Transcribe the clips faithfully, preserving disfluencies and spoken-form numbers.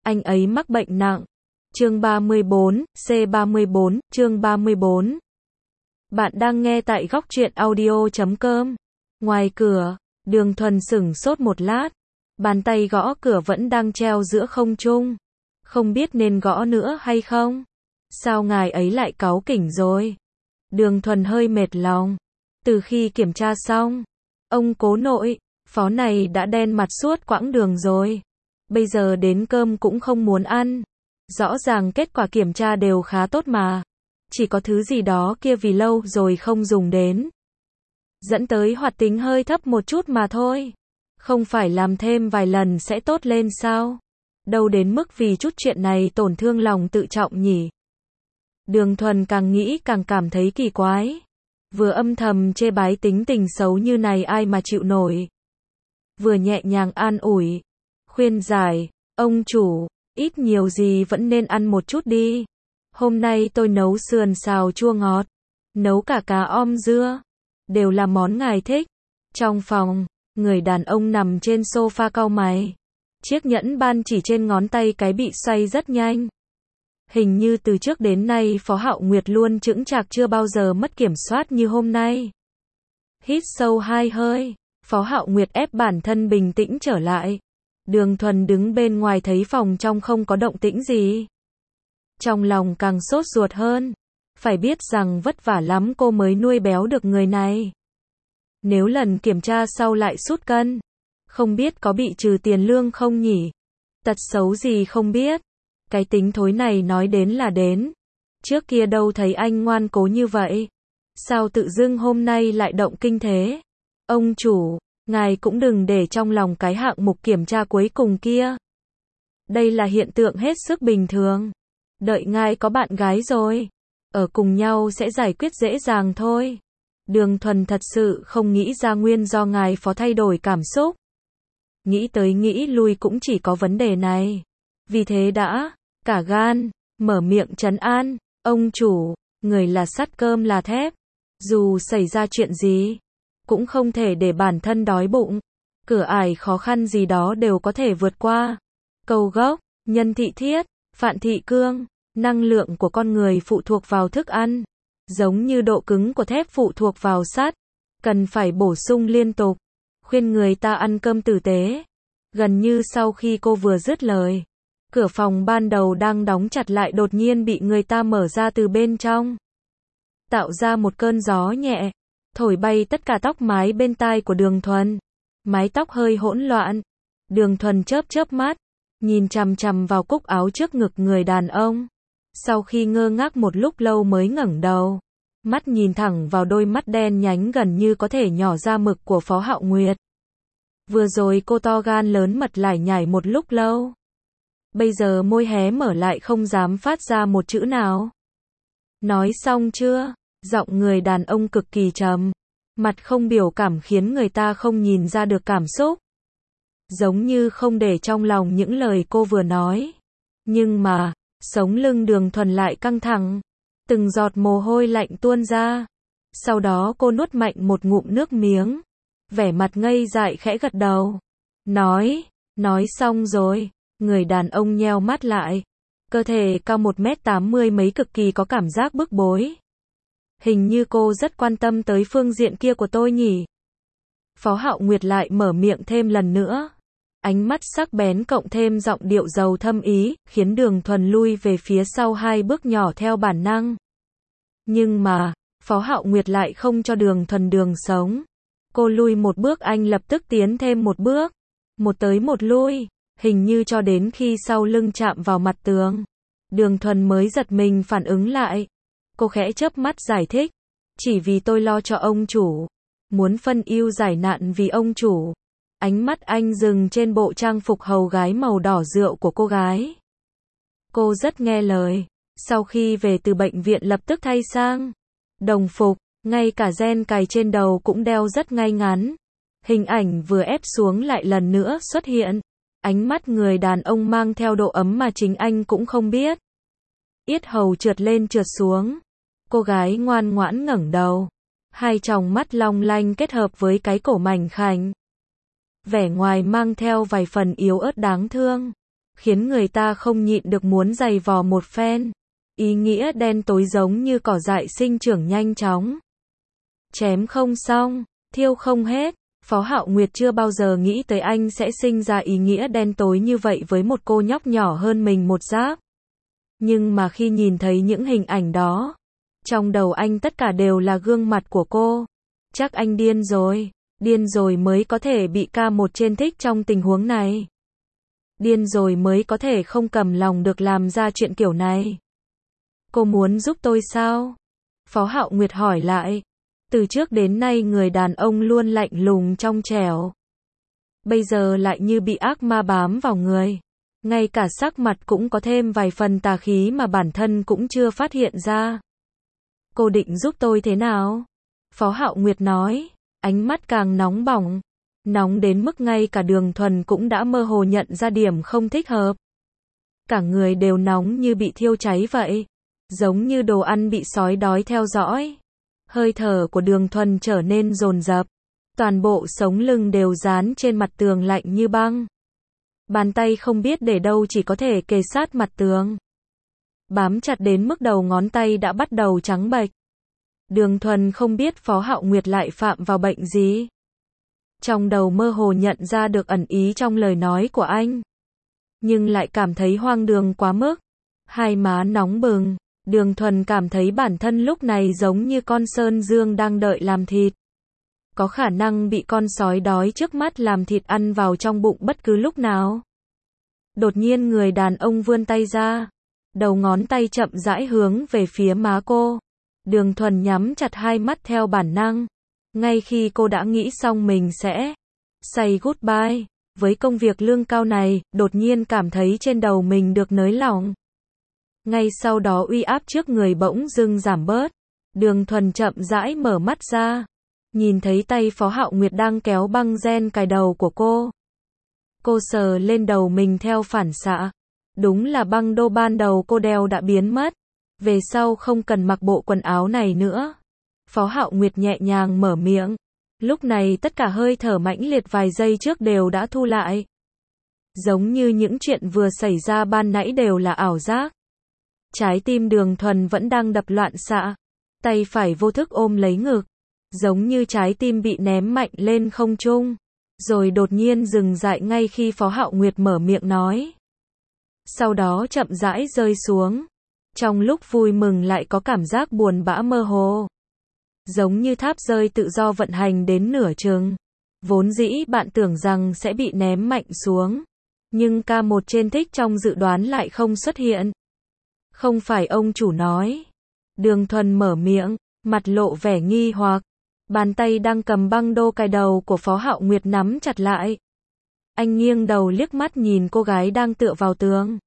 anh ấy mắc bệnh nặng. Chương ba mươi bốn, C ba mươi bốn, chương ba mươi bốn. Bạn đang nghe tại góc truyện audio chấm com. Ngoài cửa, Đường Thuần sửng sốt một lát. Bàn tay gõ cửa vẫn đang treo giữa không trung. Không biết nên gõ nữa hay không? Sao ngài ấy lại cáu kỉnh rồi? Đường Thuần hơi mệt lòng. Từ khi kiểm tra xong, ông cố nội, phó này đã đen mặt suốt quãng đường rồi. Bây giờ đến cơm cũng không muốn ăn. Rõ ràng kết quả kiểm tra đều khá tốt mà. Chỉ có thứ gì đó kia vì lâu rồi không dùng đến. Dẫn tới hoạt tính hơi thấp một chút mà thôi. Không phải làm thêm vài lần sẽ tốt lên sao? Đâu đến mức vì chút chuyện này tổn thương lòng tự trọng nhỉ? Đường Thuần càng nghĩ càng cảm thấy kỳ quái. Vừa âm thầm chê bái tính tình xấu như này ai mà chịu nổi. Vừa nhẹ nhàng an ủi, khuyên giải, ông chủ, ít nhiều gì vẫn nên ăn một chút đi. Hôm nay tôi nấu sườn xào chua ngọt, nấu cả cá om dưa, đều là món ngài thích. Trong phòng, người đàn ông nằm trên sofa cau mày. Chiếc nhẫn ban chỉ trên ngón tay cái bị xoay rất nhanh. Hình như từ trước đến nay Phó Hạo Nguyệt luôn chững chạc chưa bao giờ mất kiểm soát như hôm nay. Hít sâu hai hơi, Phó Hạo Nguyệt ép bản thân bình tĩnh trở lại. Đường Thuần đứng bên ngoài thấy phòng trong không có động tĩnh gì. Trong lòng càng sốt ruột hơn. Phải biết rằng vất vả lắm cô mới nuôi béo được người này. Nếu lần kiểm tra sau lại sút cân, không biết có bị trừ tiền lương không nhỉ? Tật xấu gì không biết. Cái tính thối này nói đến là đến. Trước kia đâu thấy anh ngoan cố như vậy. Sao tự dưng hôm nay lại động kinh thế? Ông chủ, ngài cũng đừng để trong lòng cái hạng mục kiểm tra cuối cùng kia. Đây là hiện tượng hết sức bình thường. Đợi ngài có bạn gái rồi, ở cùng nhau sẽ giải quyết dễ dàng thôi. Đường Thuần thật sự không nghĩ ra nguyên do ngài phó thay đổi cảm xúc. Nghĩ tới nghĩ lui cũng chỉ có vấn đề này. Vì thế đã, cả gan, mở miệng trấn an, ông chủ, người là sắt cơm là thép. Dù xảy ra chuyện gì, cũng không thể để bản thân đói bụng. Cửa ải khó khăn gì đó đều có thể vượt qua. Câu gốc, nhân thị thiết, phạn thị cương, năng lượng của con người phụ thuộc vào thức ăn. Giống như độ cứng của thép phụ thuộc vào sắt. Cần phải bổ sung liên tục. Khuyên người ta ăn cơm tử tế. Gần như sau khi cô vừa dứt lời, cửa phòng ban đầu đang đóng chặt lại đột nhiên bị người ta mở ra từ bên trong. Tạo ra một cơn gió nhẹ, thổi bay tất cả tóc mái bên tai của Đường Thuần. Mái tóc hơi hỗn loạn. Đường Thuần chớp chớp mắt, nhìn chằm chằm vào cúc áo trước ngực người đàn ông. Sau khi ngơ ngác một lúc lâu mới ngẩng đầu, mắt nhìn thẳng vào đôi mắt đen nhánh gần như có thể nhỏ ra mực của Phó Hạo Nguyệt. Vừa rồi cô to gan lớn mật lải nhải một lúc lâu. Bây giờ môi hé mở lại không dám phát ra một chữ nào. Nói xong chưa? Giọng người đàn ông cực kỳ trầm. Mặt không biểu cảm khiến người ta không nhìn ra được cảm xúc. Giống như không để trong lòng những lời cô vừa nói. Nhưng mà, sống lưng Đường Thuần lại căng thẳng. Từng giọt mồ hôi lạnh tuôn ra. Sau đó cô nuốt mạnh một ngụm nước miếng. Vẻ mặt ngây dại khẽ gật đầu. Nói, nói xong rồi. Người đàn ông nheo mắt lại. Cơ thể cao một mét tám mươi mấy cực kỳ có cảm giác bức bối. Hình như cô rất quan tâm tới phương diện kia của tôi nhỉ. Phó Hạo Nguyệt lại mở miệng thêm lần nữa. Ánh mắt sắc bén cộng thêm giọng điệu giàu thâm ý, khiến Đường Thuần lui về phía sau hai bước nhỏ theo bản năng. Nhưng mà, Phó Hạo Nguyệt lại không cho Đường Thuần đường sống. Cô lui một bước anh lập tức tiến thêm một bước. Một tới một lui, hình như cho đến khi sau lưng chạm vào mặt tường. Đường Thuần mới giật mình phản ứng lại. Cô khẽ chớp mắt giải thích. Chỉ vì tôi lo cho ông chủ. Muốn phân ưu giải nạn vì ông chủ. Ánh mắt anh dừng trên bộ trang phục hầu gái màu đỏ rượu của cô gái. Cô rất nghe lời. Sau khi về từ bệnh viện lập tức thay sang đồng phục, ngay cả ren cài trên đầu cũng đeo rất ngay ngắn. Hình ảnh vừa ép xuống lại lần nữa xuất hiện. Ánh mắt người đàn ông mang theo độ ấm mà chính anh cũng không biết. Yết hầu trượt lên trượt xuống. Cô gái ngoan ngoãn ngẩng đầu. Hai tròng mắt long lanh kết hợp với cái cổ mảnh khảnh. Vẻ ngoài mang theo vài phần yếu ớt đáng thương. khiến người ta không nhịn được muốn giày vò một phen. Ý nghĩa đen tối giống như cỏ dại sinh trưởng nhanh chóng. Chém không xong, thiêu không hết. Phó Hạo Nguyệt chưa bao giờ nghĩ tới anh sẽ sinh ra ý nghĩa đen tối như vậy với một cô nhóc nhỏ hơn mình một giáp. Nhưng mà khi nhìn thấy những hình ảnh đó, trong đầu anh tất cả đều là gương mặt của cô. Chắc anh điên rồi, điên rồi mới có thể bị ca một trên thích trong tình huống này. Điên rồi mới có thể không cầm lòng được làm ra chuyện kiểu này. Cô muốn giúp tôi sao? Phó Hạo Nguyệt hỏi lại. Từ trước đến nay người đàn ông luôn lạnh lùng trong trẻo. Bây giờ lại như bị ác ma bám vào người. Ngay cả sắc mặt cũng có thêm vài phần tà khí mà bản thân cũng chưa phát hiện ra. Cô định giúp tôi thế nào? Phó Hạo Nguyệt nói, ánh mắt càng nóng bỏng. Nóng đến mức ngay cả Đường Thuần cũng đã mơ hồ nhận ra điểm không thích hợp. Cả người đều nóng như bị thiêu cháy vậy. Giống như đồ ăn bị sói đói theo dõi. Hơi thở của Đường Thuần trở nên dồn dập. Toàn bộ sống lưng đều dán trên mặt tường lạnh như băng. Bàn tay không biết để đâu chỉ có thể kề sát mặt tường. Bám chặt đến mức đầu ngón tay đã bắt đầu trắng bệch. Đường Thuần không biết Phó Hạo Nguyệt lại phạm vào bệnh gì. Trong đầu mơ hồ nhận ra được ẩn ý trong lời nói của anh. Nhưng lại cảm thấy hoang đường quá mức. Hai má nóng bừng. Đường Thuần cảm thấy bản thân lúc này giống như con sơn dương đang đợi làm thịt. Có khả năng bị con sói đói trước mắt làm thịt ăn vào trong bụng bất cứ lúc nào. Đột nhiên người đàn ông vươn tay ra. Đầu ngón tay chậm rãi hướng về phía má cô. Đường Thuần nhắm chặt hai mắt theo bản năng. Ngay khi cô đã nghĩ xong mình sẽ say goodbye với công việc lương cao này, đột nhiên cảm thấy trên đầu mình được nới lỏng. Ngay sau đó uy áp trước người bỗng dưng giảm bớt. Đường Thuần chậm rãi mở mắt ra. Nhìn thấy tay Phó Hạo Nguyệt đang kéo băng gen cài đầu của cô. Cô sờ lên đầu mình theo phản xạ. Đúng là băng đô ban đầu cô đeo đã biến mất. Về sau không cần mặc bộ quần áo này nữa. Phó Hạo Nguyệt nhẹ nhàng mở miệng. Lúc này tất cả hơi thở mãnh liệt vài giây trước đều đã thu lại. Giống như những chuyện vừa xảy ra ban nãy đều là ảo giác. Trái tim Đường Thuần vẫn đang đập loạn xạ. Tay phải vô thức ôm lấy ngực. Giống như trái tim bị ném mạnh lên không trung. Rồi đột nhiên dừng dại ngay khi Phó Hạo Nguyệt mở miệng nói. Sau đó chậm rãi rơi xuống. Trong lúc vui mừng lại có cảm giác buồn bã mơ hồ. Giống như tháp rơi tự do vận hành đến nửa chừng. Vốn dĩ bạn tưởng rằng sẽ bị ném mạnh xuống. Nhưng ca một trên thích trong dự đoán lại không xuất hiện. Không phải ông chủ nói. Đường Thuần mở miệng, mặt lộ vẻ nghi hoặc. Bàn tay đang cầm băng đô cài đầu của Phó Hạo Nguyệt nắm chặt lại. Anh nghiêng đầu liếc mắt nhìn cô gái đang tựa vào tường.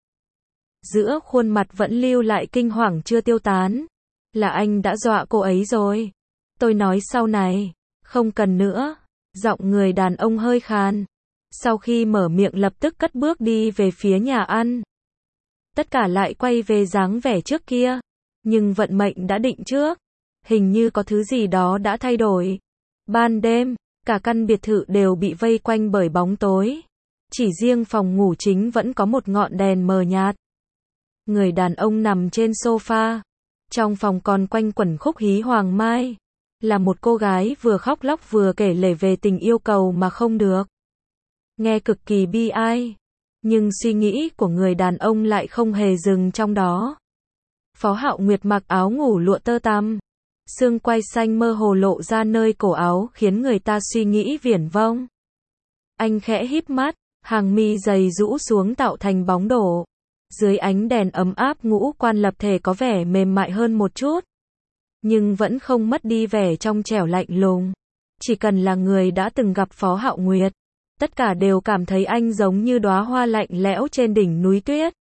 Giữa khuôn mặt vẫn lưu lại kinh hoàng chưa tiêu tán. Là anh đã dọa cô ấy rồi. Tôi nói sau này, không cần nữa. Giọng người đàn ông hơi khàn. Sau khi mở miệng lập tức cất bước đi về phía nhà ăn. Tất cả lại quay về dáng vẻ trước kia. Nhưng vận mệnh đã định trước. Hình như có thứ gì đó đã thay đổi. Ban đêm, cả căn biệt thự đều bị vây quanh bởi bóng tối. Chỉ riêng phòng ngủ chính vẫn có một ngọn đèn mờ nhạt. Người đàn ông nằm trên sofa. Trong phòng còn quanh quẩn khúc hí hoàng mai. Là một cô gái vừa khóc lóc vừa kể lể về tình yêu cầu mà không được. Nghe cực kỳ bi ai. Nhưng suy nghĩ của người đàn ông lại không hề dừng trong đó. Phó Hạo Nguyệt mặc áo ngủ lụa tơ tằm. Xương quai xanh mơ hồ lộ ra nơi cổ áo khiến người ta suy nghĩ viển vông. Anh khẽ híp mắt, hàng mi dày rũ xuống tạo thành bóng đổ. Dưới ánh đèn ấm áp ngũ quan lập thể có vẻ mềm mại hơn một chút. Nhưng vẫn không mất đi vẻ trong trẻo lạnh lùng. Chỉ cần là người đã từng gặp Phó Hạo Nguyệt, tất cả đều cảm thấy anh giống như đóa hoa lạnh lẽo trên đỉnh núi tuyết.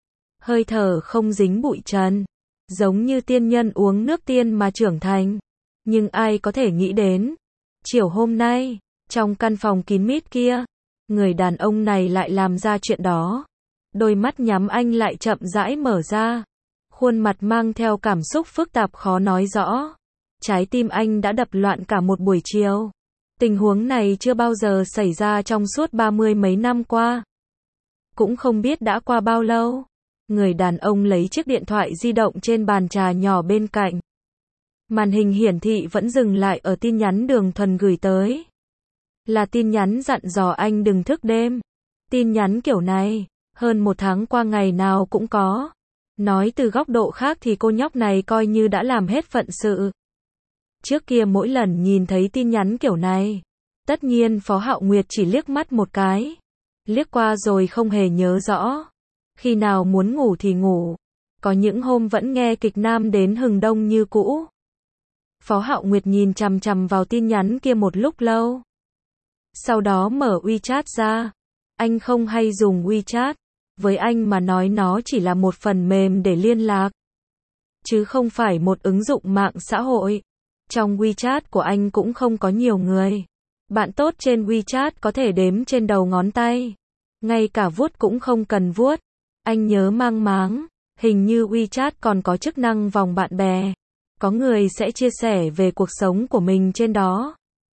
Hơi thở không dính bụi trần. Giống như tiên nhân uống nước tiên mà trưởng thành. Nhưng ai có thể nghĩ đến. Chiều hôm nay, trong căn phòng kín mít kia, người đàn ông này lại làm ra chuyện đó. Đôi mắt nhắm anh lại chậm rãi mở ra. Khuôn mặt mang theo cảm xúc phức tạp khó nói rõ. Trái tim anh đã đập loạn cả một buổi chiều. Tình huống này chưa bao giờ xảy ra trong suốt ba mươi mấy năm qua. cũng không biết đã qua bao lâu. Người đàn ông lấy chiếc điện thoại di động trên bàn trà nhỏ bên cạnh. Màn hình hiển thị vẫn dừng lại ở tin nhắn Đường Thuần gửi tới. Là tin nhắn dặn dò anh đừng thức đêm. Tin nhắn kiểu này, hơn một tháng qua ngày nào cũng có. Nói từ góc độ khác thì cô nhóc này coi như đã làm hết phận sự. Trước kia mỗi lần nhìn thấy tin nhắn kiểu này, tất nhiên Phó Hạo Nguyệt chỉ liếc mắt một cái. Liếc qua rồi không hề nhớ rõ. Khi nào muốn ngủ thì ngủ. Có những hôm vẫn nghe kịch nam đến hừng đông như cũ. Phó Hạo Nguyệt nhìn chằm chằm vào tin nhắn kia một lúc lâu. Sau đó mở WeChat ra. Anh không hay dùng WeChat. Với anh mà nói nó chỉ là một phần mềm để liên lạc. Chứ không phải một ứng dụng mạng xã hội. Trong WeChat của anh cũng không có nhiều người. Bạn tốt trên WeChat có thể đếm trên đầu ngón tay. Ngay cả vuốt cũng không cần vuốt. Anh nhớ mang máng. Hình như WeChat còn có chức năng vòng bạn bè. Có người sẽ chia sẻ về cuộc sống của mình trên đó.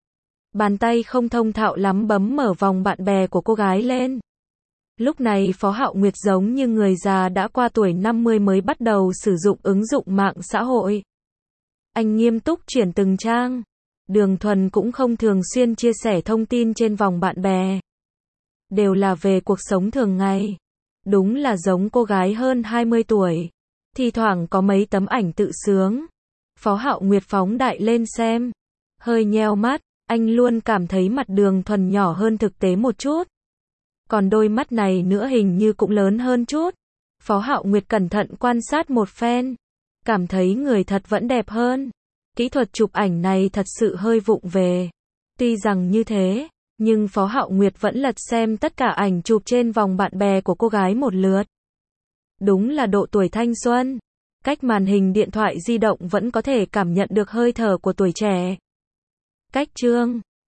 Bàn tay không thông thạo lắm bấm mở vòng bạn bè của cô gái lên. Lúc này Phó Hạo Nguyệt giống như người già đã qua tuổi năm mươi mới bắt đầu sử dụng ứng dụng mạng xã hội. Anh nghiêm túc chuyển từng trang. Đường Thuần cũng không thường xuyên chia sẻ thông tin trên vòng bạn bè. Đều là về cuộc sống thường ngày. Đúng là giống cô gái hơn hai mươi tuổi. Thì thoảng có mấy tấm ảnh tự sướng. Phó Hạo Nguyệt phóng đại lên xem. Hơi nheo mắt, anh luôn cảm thấy mặt Đường Thuần nhỏ hơn thực tế một chút. Còn đôi mắt này nữa hình như cũng lớn hơn chút. Phó Hạo Nguyệt cẩn thận quan sát một phen. Cảm thấy người thật vẫn đẹp hơn. Kỹ thuật chụp ảnh này thật sự hơi vụng về. Tuy rằng như thế, nhưng Phó Hạo Nguyệt vẫn lật xem tất cả ảnh chụp trên vòng bạn bè của cô gái một lượt. Đúng là độ tuổi thanh xuân. Cách màn hình điện thoại di động vẫn có thể cảm nhận được hơi thở của tuổi trẻ. Cách chương